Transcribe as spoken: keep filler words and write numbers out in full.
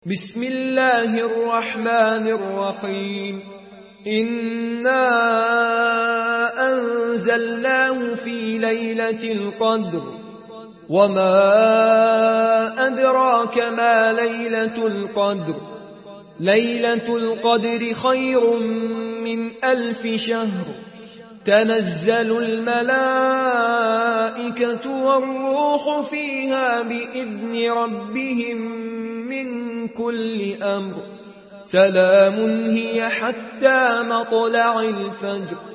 بسم الله الرحمن الرحيم إنا أنزلناه في ليلة القدر وما أدراك ما ليلة القدر ليلة القدر خير من ألف شهر تنزل الملائكة والروح فيها بإذن ربهم من كل أمر سلام هي حتى مطلع الفجر